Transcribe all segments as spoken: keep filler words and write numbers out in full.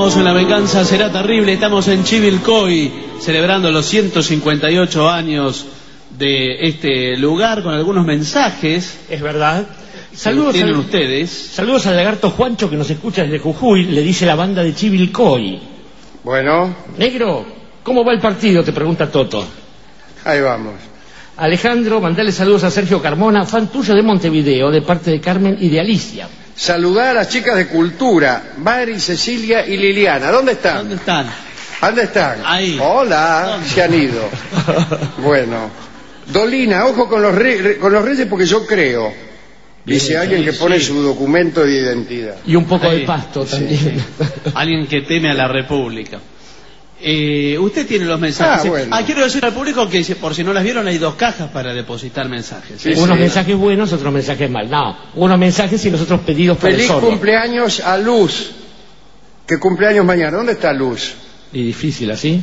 Continuamos en La Venganza Será Terrible. Estamos en Chivilcoy, celebrando los ciento cincuenta y ocho años de este lugar, con algunos mensajes. Es verdad. Saludos tienen al, ustedes. Saludos al lagarto Juancho, que nos escucha desde Jujuy. Le dice la banda de Chivilcoy. Bueno. Negro, ¿cómo va el partido?, te pregunta Toto. Ahí vamos. Alejandro, mandale saludos a Sergio Carmona, fan tuyo de Montevideo, de parte de Carmen y de Alicia. Saludar a las chicas de Cultura, Mari, Cecilia y Liliana. ¿Dónde están? ¿Dónde están? ¿Dónde están? Ahí. Hola, ¿Dónde? Se han ido. Bueno. Dolina, ojo con los, re con los reyes porque yo creo. Dice Bien, alguien sí, que pone sí. su documento de identidad. Y un poco Ahí. de pasto Sí, también. sí. Alguien que teme a la República. Eh, usted tiene los mensajes. Ah, bueno. Ah, quiero decir al público que, por si no las vieron, hay dos cajas para depositar mensajes. Sí, Unos sí. mensajes buenos, otros mensajes mal. No, unos mensajes y los otros pedidos por el Feliz sordo. cumpleaños a Luz. ¿Qué cumpleaños mañana? ¿Dónde está Luz? Y difícil así.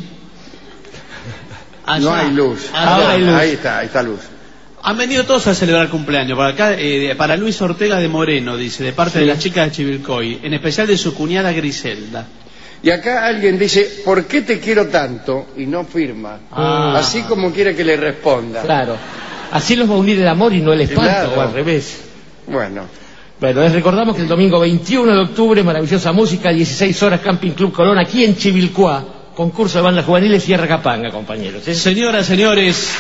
Allá. No hay luz. Allá. Ahora hay luz. Ahí está, ahí está Luz. Han venido todos a celebrar cumpleaños. Para acá, eh, para Luis Ortega de Moreno, dice, de parte Sí. de las chicas de Chivilcoy, en especial de su cuñada Griselda. Y acá alguien dice, ¿por qué te quiero tanto? Y no firma. Ah. Así como quiere que le responda. Claro. Así los va a unir el amor y no el espanto, Claro. o al revés. Bueno, Bueno, les recordamos que el domingo veintiuno de octubre, maravillosa música, dieciséis horas, Camping Club Colón, aquí en Chivilcoy, concurso de bandas juveniles, Sierra Capanga, compañeros. ¿eh? Señoras, señores,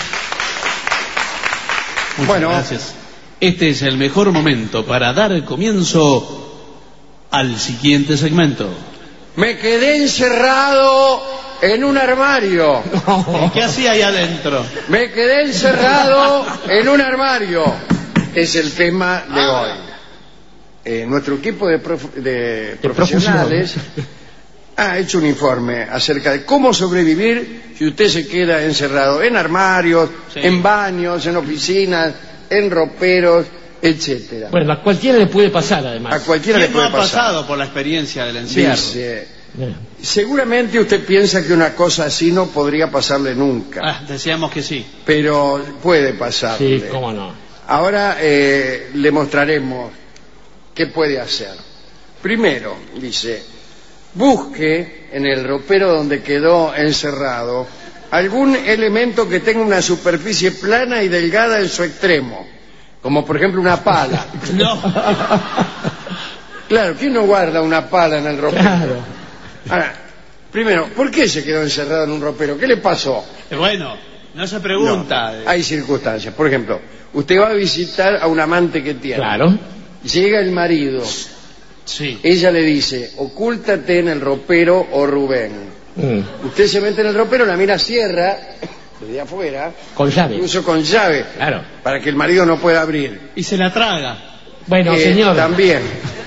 muchas Bueno. gracias. Este es el mejor momento para dar comienzo al siguiente segmento. me quedé encerrado en un armario. ¿Qué hacía ahí adentro? Me quedé encerrado en un armario. Es el tema de hoy. Eh, nuestro equipo de, prof de profesionales ha hecho un informe acerca de cómo sobrevivir si usted se queda encerrado en armarios, Sí. en baños, en oficinas, en roperos, etcétera. Bueno, a cualquiera le puede pasar, además. A cualquiera le ¿Quién no puede ha pasar. pasado por la experiencia del encierro? Dice, Bueno, seguramente usted piensa que una cosa así no podría pasarle nunca, Ah, decíamos que sí. pero puede pasarle. sí, cómo no. Ahora eh, le mostraremos qué puede hacer. Primero, dice, busque en el ropero donde quedó encerrado algún elemento que tenga una superficie plana y delgada en su extremo, como por ejemplo una pala. No. Claro, ¿quién no guarda una pala en el ropero? Claro. Ahora, primero, ¿por qué se quedó encerrado en un ropero? ¿Qué le pasó? Bueno, no se pregunta. No, hay circunstancias. Por ejemplo, usted va a visitar a un amante que tiene. Claro. Llega el marido. Sí. Ella le dice, ocúltate en el ropero o Rubén. Mm. Usted se mete en el ropero, la mina cierra desde afuera, Con llave. incluso con llave, Claro. para que el marido no pueda abrir. Y se la traga. Bueno, Eh, señor. También.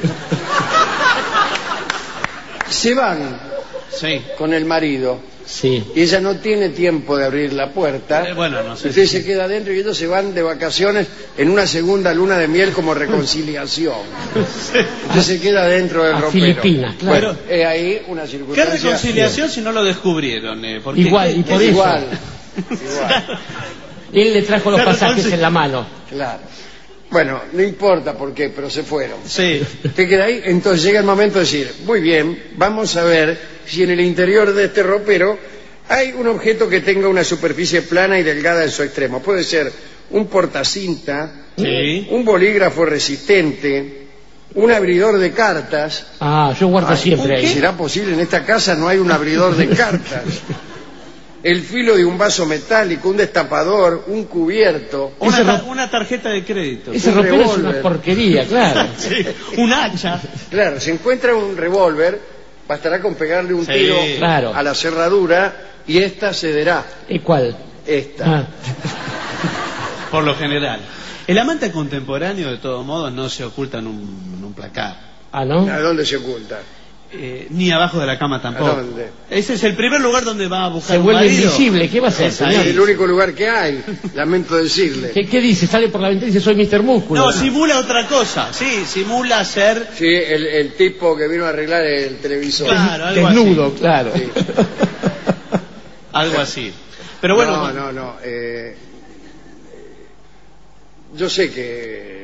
Se van Sí. con el marido Sí. y ella no tiene tiempo de abrir la puerta. Eh, bueno, no sé Usted si- se queda adentro y ellos se van de vacaciones en una segunda luna de miel como reconciliación. Usted se queda dentro del A ropero. Filipinas, claro. Bueno, es ahí una ¿Qué circunstancia. reconciliación si no lo descubrieron? Eh? Porque- Igual, y por Es eso. igual. Igual, Él le trajo los Claro, pasajes entonces- en la mano. claro. Bueno, no importa por qué, pero se fueron. Sí. Usted queda ahí, entonces llega el momento de decir, muy bien, vamos a ver si en el interior de este ropero hay un objeto que tenga una superficie plana y delgada en su extremo. Puede ser un portacinta, Sí. un bolígrafo resistente, un abridor de cartas. Ah, yo guardo Ay, siempre ahí. ¿será posible? En esta casa no hay un abridor de cartas. El filo de un vaso metálico, un destapador, un cubierto. Una, Ese ta- ro- una tarjeta de crédito. Ese un ropero es revólver. una porquería, claro. Sí. Un hacha. Claro, si encuentra un revólver, bastará con pegarle un Sí, tiro claro. a la cerradura y esta cederá. ¿Y cuál? Esta. Ah, Por lo general. El amante contemporáneo, de todos modos, no se oculta en un, en un placar. ah, ¿no? ¿A dónde se oculta? Eh, ni abajo de la cama tampoco. ¿A dónde? Ese es el primer lugar donde va a buscar Se un vuelve marido. invisible. ¿Qué va a hacer, Es señor? Es ahí. el único lugar que hay, lamento decirle. ¿Qué, qué dice? Sale por la ventana y dice, soy mister Músculo. No, simula otra cosa. Sí, simula ser... Sí, el, el tipo que vino a arreglar el televisor. Claro, algo Desnudo, así. claro. Sí. Algo así. Pero bueno, no, no, no. eh, yo sé que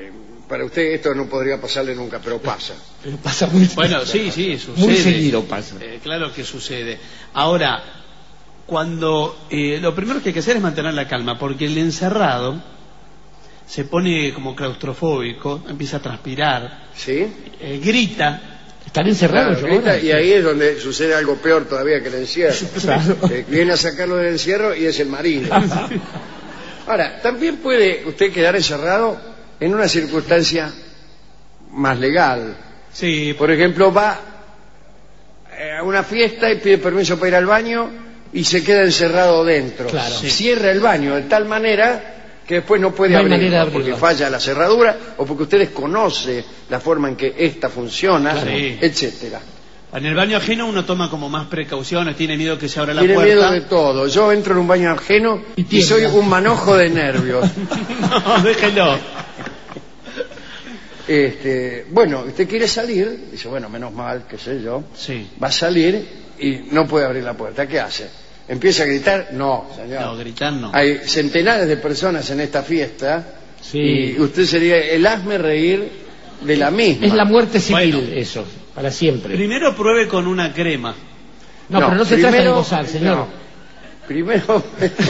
para usted esto no podría pasarle nunca, pero pasa. Pero pasa muy Bueno, sí, sí, sucede. Muy seguido pasa. Eh, claro que sucede. Ahora, cuando eh, lo primero que hay que hacer es mantener la calma, porque el encerrado se pone como claustrofóbico, empieza a transpirar, ¿Sí? eh, grita. Están encerrados, Claro, yo grita, ahora. y ahí es donde sucede algo peor todavía que el encierro. Claro. Eh, viene a sacarlo del encierro y es el marido. Ahora, también puede usted quedar encerrado en una circunstancia más legal. Sí, Por ejemplo, va eh, a una fiesta y pide permiso para ir al baño y se queda encerrado dentro. Claro. Sí. Cierra el baño de tal manera que después no puede No hay abrirlo, manera de abrirlo. porque falla la cerradura o porque usted desconoce la forma en que ésta funciona, Claro. etcétera. en el baño ajeno uno toma como más precauciones, tiene miedo que se abra la Tiene puerta. miedo de todo. Yo entro en un baño ajeno Y y, tiembla. soy un manojo de nervios. No, déjelo. Este, bueno, usted quiere salir, dice, bueno, menos mal, qué sé yo, Sí. va a salir y no puede abrir la puerta. ¿Qué hace? ¿Empieza a gritar? No, señor. No, gritar no. Hay centenares de personas en esta fiesta Sí. y usted sería el hazme reír de la misma. Es la muerte civil, Bueno. eso, para siempre. Primero pruebe con una crema. No, pero no se trata de primero- gozar, señor. no. Primero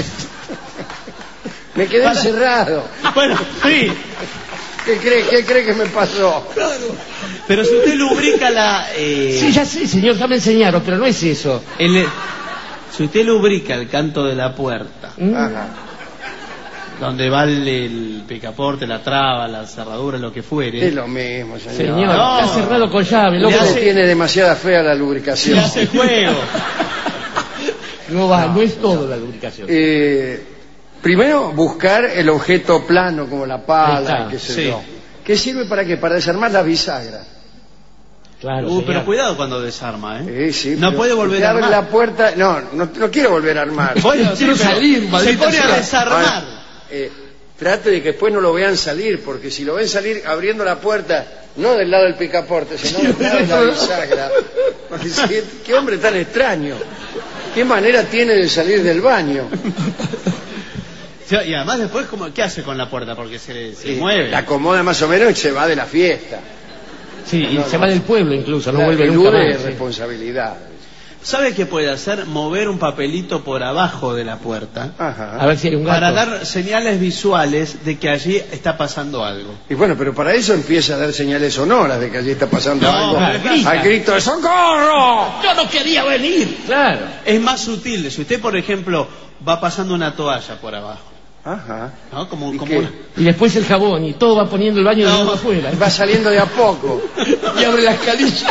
me quedé encerrado. Bueno, sí. ¿Qué cree, ¿Qué cree que me pasó? Pero si usted lubrica la... eh, Sí, ya sé, señor, ya me enseñaron, pero no es eso. el- si usted lubrica el canto de la puerta, Mm. Ajá. donde va el, el picaporte, la traba, la cerradura, lo que fuere, Es lo mismo, señor. Señor, No. está cerrado con llave, Le loco. Usted hace- tiene demasiada fe a la se lubricación. hace juego. No va, no, es todo la lubricación. Eh, primero, buscar el objeto plano como la Ahí pala, está, qué sé sí. yo. ¿Qué sirve para qué? Para desarmar la bisagra. Claro, Uh, señor. pero cuidado cuando desarma, ¿eh? Eh, sí, no pero puede volver usted a abre armar. la puerta. No, no, no quiero volver a armar. Bueno, sí, Quiero pero salir, se maldita pone a sea. desarmar. Ahora, eh, trate de que después no lo vean salir, porque si lo ven salir abriendo la puerta, no del lado del picaporte, sino del lado de la bisagra, porque si- qué hombre tan extraño. ¿Qué manera tiene de salir del baño? Sí, y además después, como, ¿qué hace con la puerta? Porque se, se Eh, mueve. La acomoda más o menos y se va de la fiesta. Sí, y No, se no. va del pueblo incluso, no La vuelve nunca elude más. sí. responsabilidad. ¿Sabe qué puede hacer? Mover un papelito por abajo de la puerta Ajá. A ver si hay un gato. para dar señales visuales de que allí está pasando algo. Y bueno, pero para eso empieza a dar señales sonoras de que allí está pasando No, algo. pero grita. Al grito de ¡socorro! Yo no quería venir. Claro. Es más sutil. Si usted, por ejemplo, va pasando una toalla por abajo, Ajá. ¿no? Como, ¿Y como qué? una... Y después el jabón, y todo va poniendo el baño de No. nuevo afuera. Va saliendo de a poco. Y abre la escalilla.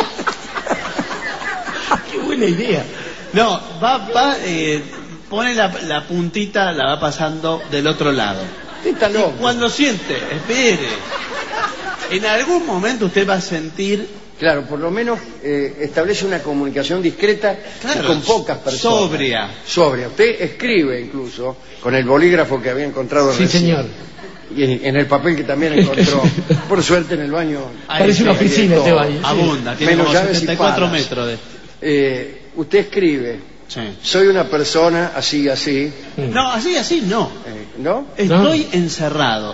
Qué buena idea. No, va, va, eh, pone la, la puntita, la va pasando del otro lado. Usted está loco. Cuando siente, espere, en algún momento usted va a sentir, Claro, por lo menos eh, establece una comunicación discreta Claro, y con pocas personas. sobria. Sobria. Usted escribe incluso con el bolígrafo que había encontrado Sí, recién. señor. Y en, en el papel que también encontró. Por suerte en el baño. Ahí Parece sí, una ahí oficina hay este todo. baño. sí. abunda, tiene Menos como llaves y setenta y cuatro palas. metros de... Eh, usted escribe, Sí. soy una persona así y así, No, así, así no. eh, ¿no? Estoy encerrado.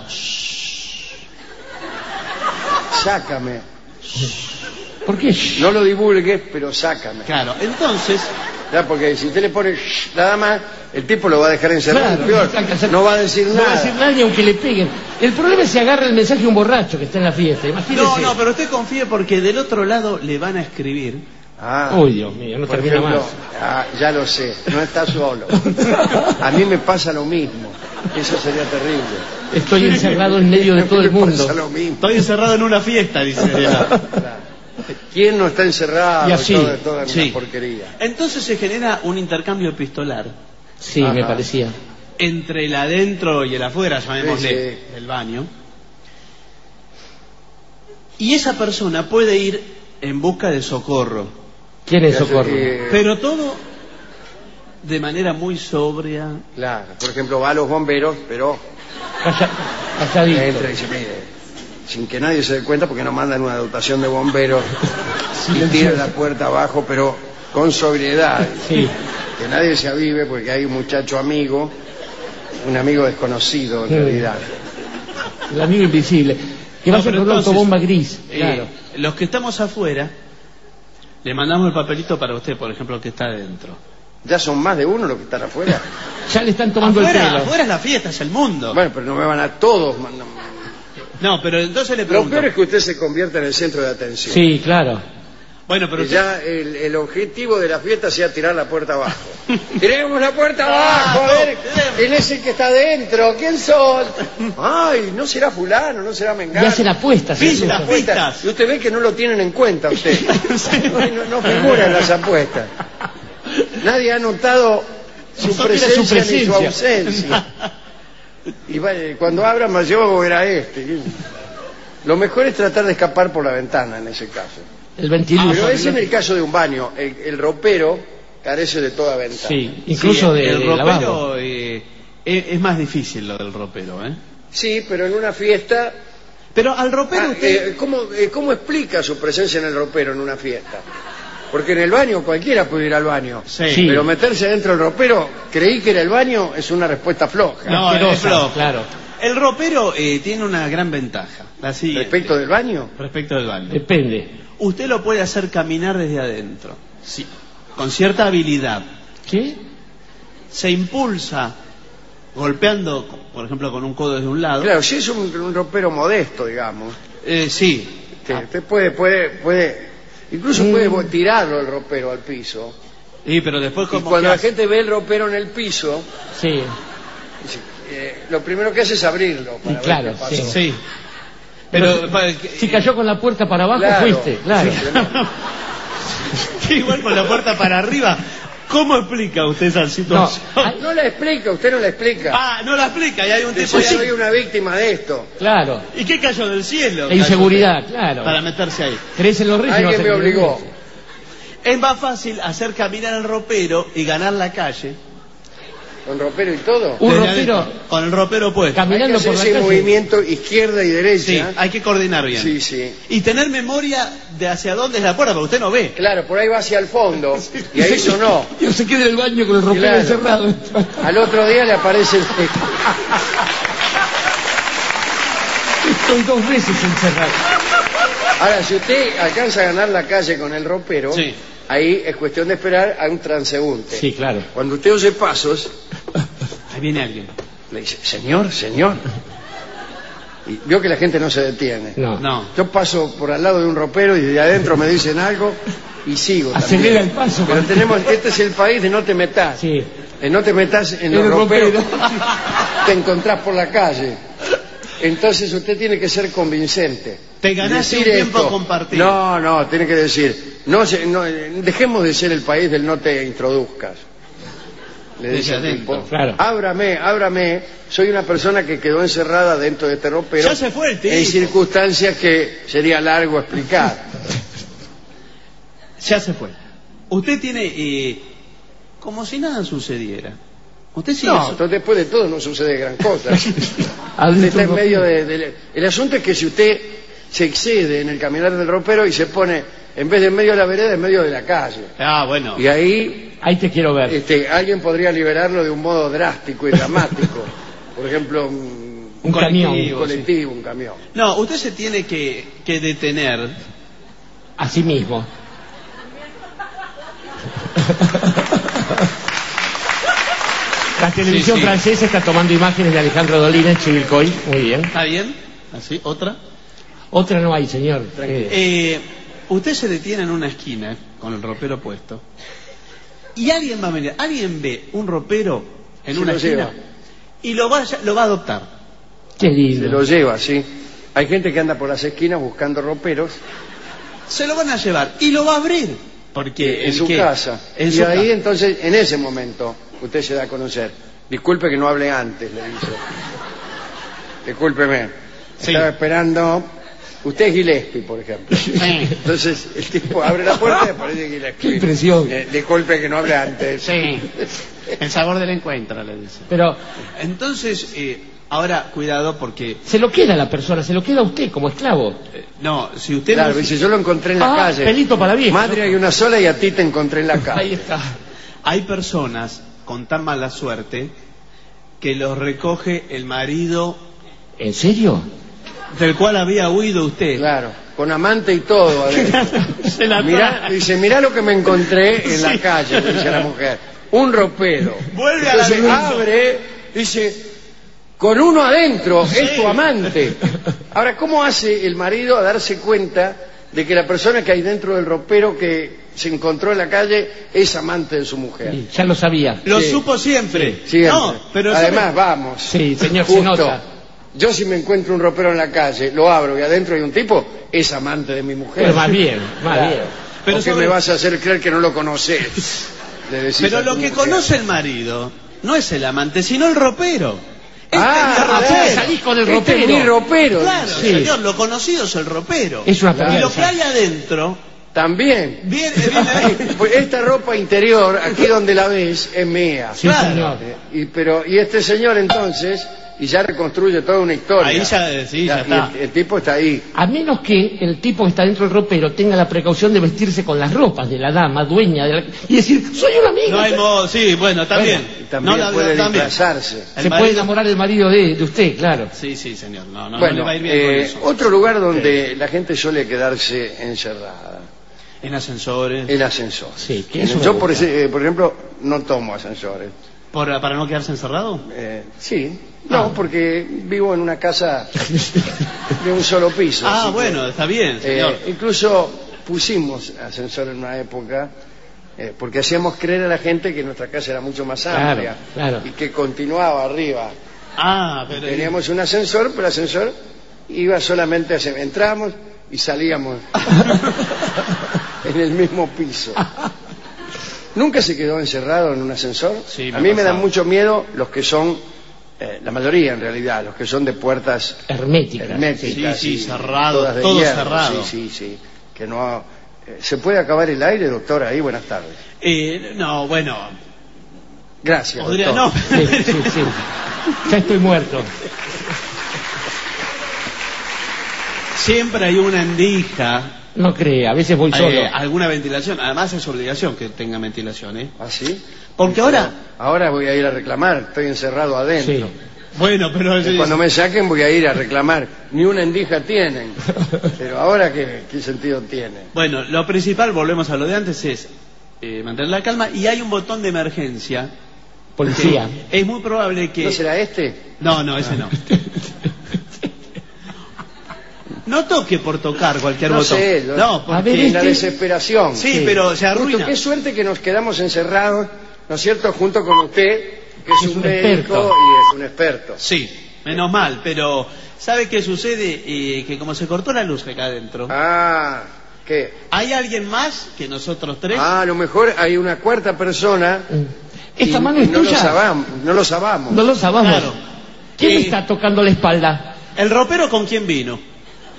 Sácame. ¿Por qué? No lo divulgues, pero sácame. Claro, entonces, Ya, porque si usted le pone shh, nada más, el tipo lo va a dejar encerrado. Claro, peor. No va a decir No nada. va a decir nada ni aunque le peguen. El problema es si agarra el mensaje de un borracho que está en la fiesta. Imagínese. no, no, pero usted confíe porque del otro lado le van a escribir. Ah, Uy, Dios mío, no por termina ejemplo, más. ah, ya lo sé, no está solo. A mí me pasa lo mismo. Eso sería terrible. Estoy encerrado en medio de todo el Me mundo. pasa lo mismo. Estoy encerrado en una fiesta, dice. Claro. ¿Quién no está encerrado? Y así, Toda, toda una Sí. porquería. Entonces se genera un intercambio epistolar Sí, Ajá. me parecía. entre el adentro y el afuera, llamémosle, Sí, sí. del baño. Y esa persona puede ir en busca de socorro, ¿Quién es Ya sé Socorro? que- pero todo de manera muy sobria. Claro, por ejemplo, va a los bomberos, pero Calla- calladito. entra y dice, mire, sin que nadie se dé cuenta, porque no mandan una dotación de bomberos y tira la puerta abajo, pero con sobriedad. Sí. Que nadie se avive, porque hay un muchacho amigo, un amigo desconocido en Sí. realidad. El amigo invisible. Que No, vaya pero con una entonces, autobomba gris, eh, claro. los que estamos afuera, le mandamos el papelito para usted, por ejemplo, que está adentro. ¿Ya son más de uno los que están afuera? Ya le están tomando afuera, el pelo. afuera es la fiesta, es el mundo. Bueno, pero no me van a todos mandar. No, pero entonces le Lo pregunto. peor es que usted se convierta en el centro de atención. Sí, claro. Bueno, pero Y usted... ya el, el objetivo de la fiesta sea tirar la puerta abajo. ¡Tiremos la puerta abajo! A Ah, ver, ¿quién es el que está adentro? ¿Quién son? Ay, no será fulano, no será mengano. Y hacen apuestas. Pistas, incluso. pistas. Y usted ve que no lo tienen en cuenta usted. No, no, no figura en las apuestas. Nadie ha notado su No, presencia, su presencia. ni su ausencia. Y vaya, cuando abra Mayogo era este. Lo mejor es tratar de escapar por la ventana en ese caso. El ventilador. Pero ese es el caso de un baño. El, el ropero carece de toda ventana. Sí, incluso Sí, de el ropero lavabo. eh, es, es más difícil lo del ropero, ¿eh? Sí, pero en una fiesta... Pero al ropero Ah, usted... eh, ¿cómo, eh, ¿Cómo explica su presencia en el ropero en una fiesta? Porque en el baño cualquiera puede ir al baño. Sí. Sí. Pero meterse dentro del ropero, creí que era el baño, es una respuesta floja. No, es Asquerosa, flojo. claro. El ropero eh, tiene una gran ventaja, la siguiente, Respecto del baño, respecto del baño. Depende. Usted lo puede hacer caminar desde adentro, sí, con cierta habilidad. ¿Qué? Se impulsa golpeando, por ejemplo, con un codo desde un lado. claro, si es un, un ropero modesto, digamos, Eh, sí. usted, usted puede, puede, puede, incluso Mm. puede bo- tirarlo el ropero al piso. Sí, pero después Y como cuando que la hace- gente ve el ropero en el piso, Sí. dice, eh, lo primero que hace es abrirlo para Y claro, ver qué pasa. sí. Sí. Pero, pa- que- Si cayó con la puerta para abajo, Claro. fuiste, claro. igual con la puerta para arriba. ¿Cómo explica usted esa situación? No, No la explica, usted no la explica. Ah, no la explica, y hay un tipo Dice, ahí. soy una víctima de esto. Claro. ¿Y qué cayó del cielo? La inseguridad, claro. Para meterse ahí. ¿Crees en los reyes? Alguien No me vas a creer en obligó. eso. Es más fácil hacer caminar al ropero y ganar la calle. Con ropero y todo. Un desde ropero adentro, con el ropero puesto. Hay que caminando hacer por la ese calle. movimiento izquierda y Sí, derecha. hay que coordinar bien. Sí, sí. Y tener memoria de hacia dónde es la puerta, porque usted no ve. Claro, por ahí va hacia el fondo y ahí sonó. Yo se queda en el baño con el ropero Claro. encerrado. Al otro día le aparece el... Estoy dos veces encerrado. Ahora, si usted alcanza a ganar la calle con el ropero, Sí. ahí es cuestión de esperar a un transeúnte. Sí, claro. Cuando usted oye pasos, Ahí viene alguien. le dice, señor, señor. Y vio que la gente no se detiene. No. No. Yo paso por al lado de un ropero y de adentro me dicen algo y sigo Acelera también. el paso. Pero tenemos, este es el país de no te metas. Sí. Eh, no te metas en En los el roperos. ropero. Te encontrás por la calle. Entonces usted tiene que ser convincente. Te ganaste Decir un tiempo esto. compartido. No, no, tiene que decir, no, se- no, eh, dejemos de ser el país del no te introduzcas. Le Desde dice el adentro, tipo, claro. ábrame, ábrame, soy una persona que quedó encerrada dentro de este ropero. Ya se fue el tipo. En circunstancias que sería largo explicar. Ya se fue. Usted tiene eh, como si nada sucediera. Usted sigue No, su- entonces después de todo no sucede gran cosa. Usted Adentro está en del medio ropero. de, de- El asunto es que si usted se excede en el caminar del ropero y se pone, en vez de en medio de la vereda, en medio de la calle. Ah, bueno. Y ahí Ahí te quiero ver. este, alguien podría liberarlo de un modo drástico y dramático. Por ejemplo, un, Un camión. un colectivo, sí. colectivo, un camión. No, usted se tiene que, que detener. Así mismo. La televisión Sí, sí. francesa está tomando imágenes de Alejandro Dolina en Chivilcoy. Muy bien. ¿Está bien? Así, otra. Otra no hay, señor. Tranquilo. Eh, usted se detiene en una esquina con el ropero puesto y alguien va a venir, alguien ve un ropero en Se una lo esquina lleva. y lo va, a- lo va a adoptar. Qué Se lindo. lo lleva, sí. Hay gente que anda por las esquinas buscando roperos Se lo van a llevar y lo va a abrir porque en el su que- casa. en Y su ahí casa. entonces, en ese momento, usted se da a conocer. Disculpe que no hable antes, le dice. Discúlpeme. Sí. Estaba esperando. Usted es Gillespie, por ejemplo. Sí. Entonces el tipo abre la puerta y aparece Gillespie. Qué impresión. Eh, disculpe que no hable antes. Sí. El sabor del encuentro, le dice. Pero Entonces, eh, ahora cuidado porque se lo queda la persona, se lo queda a usted como esclavo. eh, no, si usted Claro, no- dice, yo lo encontré en la Ah, calle. pelito para viejo. Madre hay una sola y a ti te encontré en la Ahí calle. está. hay personas con tan mala suerte que los recoge el marido. ¿En serio? del cual había huido usted. Claro, con amante y todo adentro. Se la Mirá, trae. dice, mirá lo que me encontré en la Sí. calle, dice la mujer. Un ropero. Vuelve a la Entonces luz. abre, dice, con uno adentro, Sí. es tu amante. Ahora, ¿cómo hace el marido a darse cuenta de que la persona que hay dentro del ropero que se encontró en la calle es amante de su mujer? Sí, ya lo sabía. Lo Sí. supo siempre. Siempre. No, pero Además, ¿sabe? vamos. Sí, señor, se Justo, nota. yo si me encuentro un ropero en la calle, lo abro y adentro hay un tipo, es amante de mi mujer. Pero más bien, más Claro. bien. Pero ¿O que sobre- me vas a hacer creer que no lo conoces? Le decís Pero a lo tu que mujer. conoce el marido no es el amante, sino el ropero. Este Ah, es el claro. ropero. Salís con el Este es ropero. mi ropero. Claro, dice. Sí. señor, lo conocido es el ropero. Es una Y lo perversa. que hay adentro También. viene, viene ahí. Pues esta ropa interior, aquí donde la ves, es mía. Sí, Claro. señor. Eh, Y, pero, y este señor entonces, y ya reconstruye toda una historia. Ahí ya, eh, sí, ya y está. El, el tipo está ahí. A menos que el tipo que está dentro del ropero tenga la precaución de vestirse con las ropas de la dama, dueña de la... y decir, soy un amigo. No hay modo, sí, bueno, también. Y también No, la- puede también. disfrazarse. El Se marido- puede enamorar el marido de, de usted, claro. Sí, sí, señor. No, no, no le Bueno, va a ir bien con eh, eso. otro lugar donde la gente suele quedarse encerrada, En ascensores. el ascensor. Sí, que En- eso me Yo, gusta. por, ese- eh, por ejemplo, no tomo ascensores. Por- ¿Para no quedarse encerrado? Eh, sí, no, Ah. porque vivo en una casa de un solo piso. Ah, así que, bueno, está bien, eh, señor. incluso pusimos ascensor en una época eh, porque hacíamos creer a la gente que nuestra casa era mucho más Claro, amplia claro. y que continuaba arriba. Ah, pero... Teníamos un ascensor, pero el ascensor iba solamente a... Entramos y salíamos en el mismo piso. ¿Nunca se quedó encerrado en un ascensor? Sí, me a mí ha me dan pasado. mucho miedo los que son, eh, la mayoría en realidad, los que son de puertas Hermética. herméticas. Sí, sí, y cerrado, todas de todo hierro. cerrado. Sí, sí, sí. Que no, eh, ¿se puede acabar el aire, doctor? Ahí, buenas tardes. Eh, no, bueno, Gracias, podría... doctor. No, Sí, sí, sí. Ya estoy muerto. siempre hay una endija, No cree, a veces voy solo. eh, alguna ventilación. Además es obligación que tenga ventilación, ¿eh? ¿Ah, sí? Porque ahora... Ahora voy a ir a reclamar, estoy encerrado adentro. Sí. Bueno, pero... Y cuando me saquen voy a ir a reclamar. Ni una endija tienen. Pero ahora, ¿qué, qué sentido tiene? Bueno, lo principal, volvemos a lo de antes, es eh, mantener la calma y hay un botón de emergencia. Policía. que Es muy probable que... ¿No será este? No, no, ese no. No toque por tocar cualquier No botón. sé, yo- no, porque... A ver, En la este- desesperación. Sí, Sí. pero se Justo, arruina. qué suerte que nos quedamos encerrados, ¿no es cierto? Junto con usted, que es, Es un, un médico experto. y es un experto. Sí, menos mal, pero ¿sabe qué sucede? Eh, que como se cortó la luz acá adentro, Ah, ¿qué? ¿hay alguien más que nosotros tres? Ah, a lo mejor hay una cuarta persona. Esta y- mano y es no tuya. Lo sabamos, no lo sabamos. No lo sabamos. Claro. ¿Quién Eh, me está tocando la espalda? ¿El ropero con quién vino?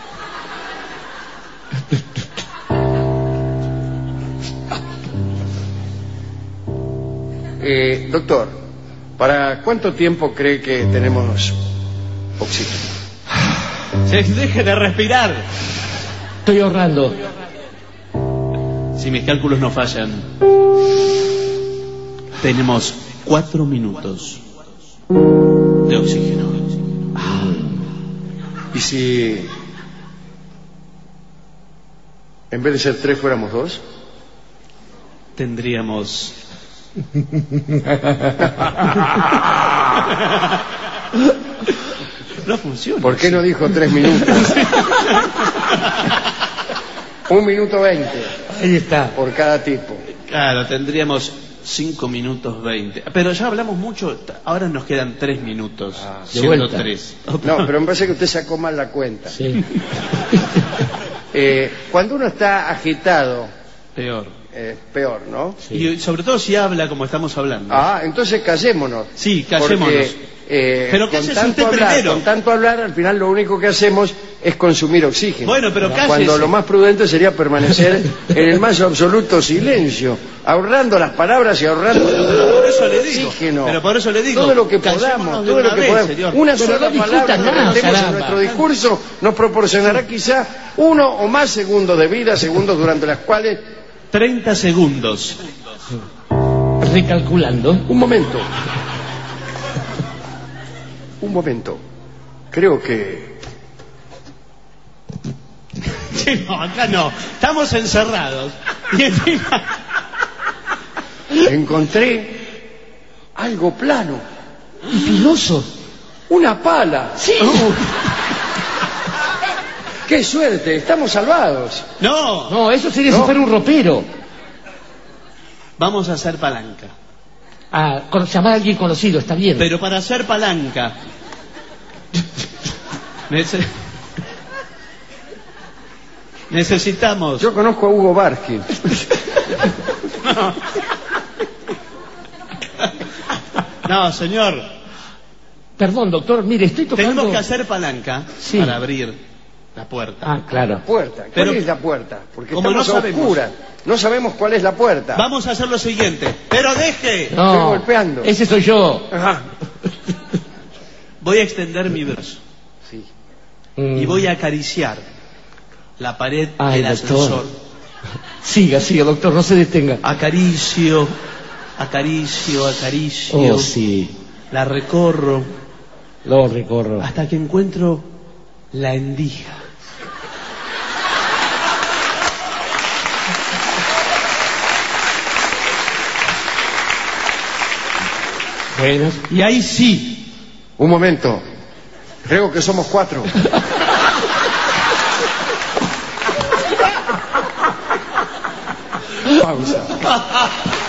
Eh, doctor, ¿para cuánto tiempo cree que tenemos oxígeno? Se deje de respirar. Estoy ahorrando. Si mis cálculos no fallan, tenemos cuatro minutos de oxígeno. ¿Y si en vez de ser tres fuéramos dos? Tendríamos... No funciona. ¿Por qué no dijo tres minutos? Un minuto veinte Ahí está. por cada tipo. Claro, tendríamos cinco minutos veinte. Pero ya hablamos mucho, ahora nos quedan tres minutos. Ah, de siendo vuelta. tres. No, pero me parece que usted sacó mal la cuenta. Sí. Eh, cuando uno está agitado, Peor. eh, peor, ¿no? Sí. Y sobre todo si habla como estamos hablando. Ah, entonces callémonos. Sí, callémonos. Porque, eh, Pero con cállese tanto usted hablar, primero. con tanto hablar, al final lo único que hacemos es consumir oxígeno. Bueno, pero cállese. Cuando lo más prudente sería permanecer en el más absoluto silencio, ahorrando las palabras y ahorrando Por eso le digo. oxígeno. Pero por eso le digo. Todo lo que callémonos podamos, de todo lo una que vez, podamos. señor. Una Pero sola no discuta palabra que nada, metemos en caramba. nuestro discurso nos proporcionará quizá uno o más segundos de vida, segundos durante las cuales... treinta segundos. Recalculando. Un momento. Un momento. Creo que que no? Acá no. Estamos encerrados. Y encima... Encontré algo plano. Y piloso. Una pala. Sí. Uh, ¡Qué suerte! Estamos salvados. no, No, eso sería No. si fuera un ropero. vamos a hacer palanca. Ah, con- llamar a alguien conocido, está bien. Pero para hacer palanca... nece- necesitamos... Yo conozco a Hugo Barsky. No, señor. Perdón, doctor, mire, estoy tocando... Tenemos que hacer palanca Sí. para abrir la puerta. Ah, claro. Puerta. ¿Cuál Pero- es la puerta? Porque Como estamos no a sabemos. oscuras. No sabemos cuál es la puerta. Vamos a hacer lo siguiente. Pero deje. No, Estoy golpeando. ese soy yo. Ajá. Voy a extender mi brazo Sí. Mm. y voy a acariciar la pared Ay, del doctor. ascensor. Siga, siga, doctor, no se detenga. Acaricio, acaricio, acaricio. Oh, sí, La recorro lo recorro. hasta que encuentro la endija. Bueno, Y ahí sí, Un momento. Creo que somos cuatro. Pausa.